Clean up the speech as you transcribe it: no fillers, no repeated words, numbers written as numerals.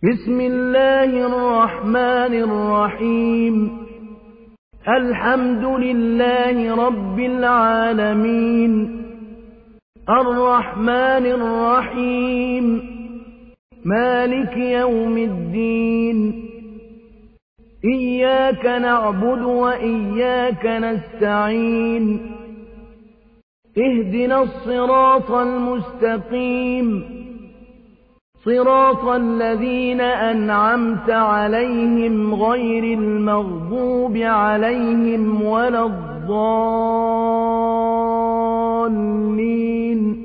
بسم الله الرحمن الرحيم الحمد لله رب العالمين الرحمن الرحيم مالك يوم الدين إياك نعبد وإياك نستعين اهدنا الصراط المستقيم صراط الذين أنعمت عليهم غير المغضوب عليهم ولا الضالين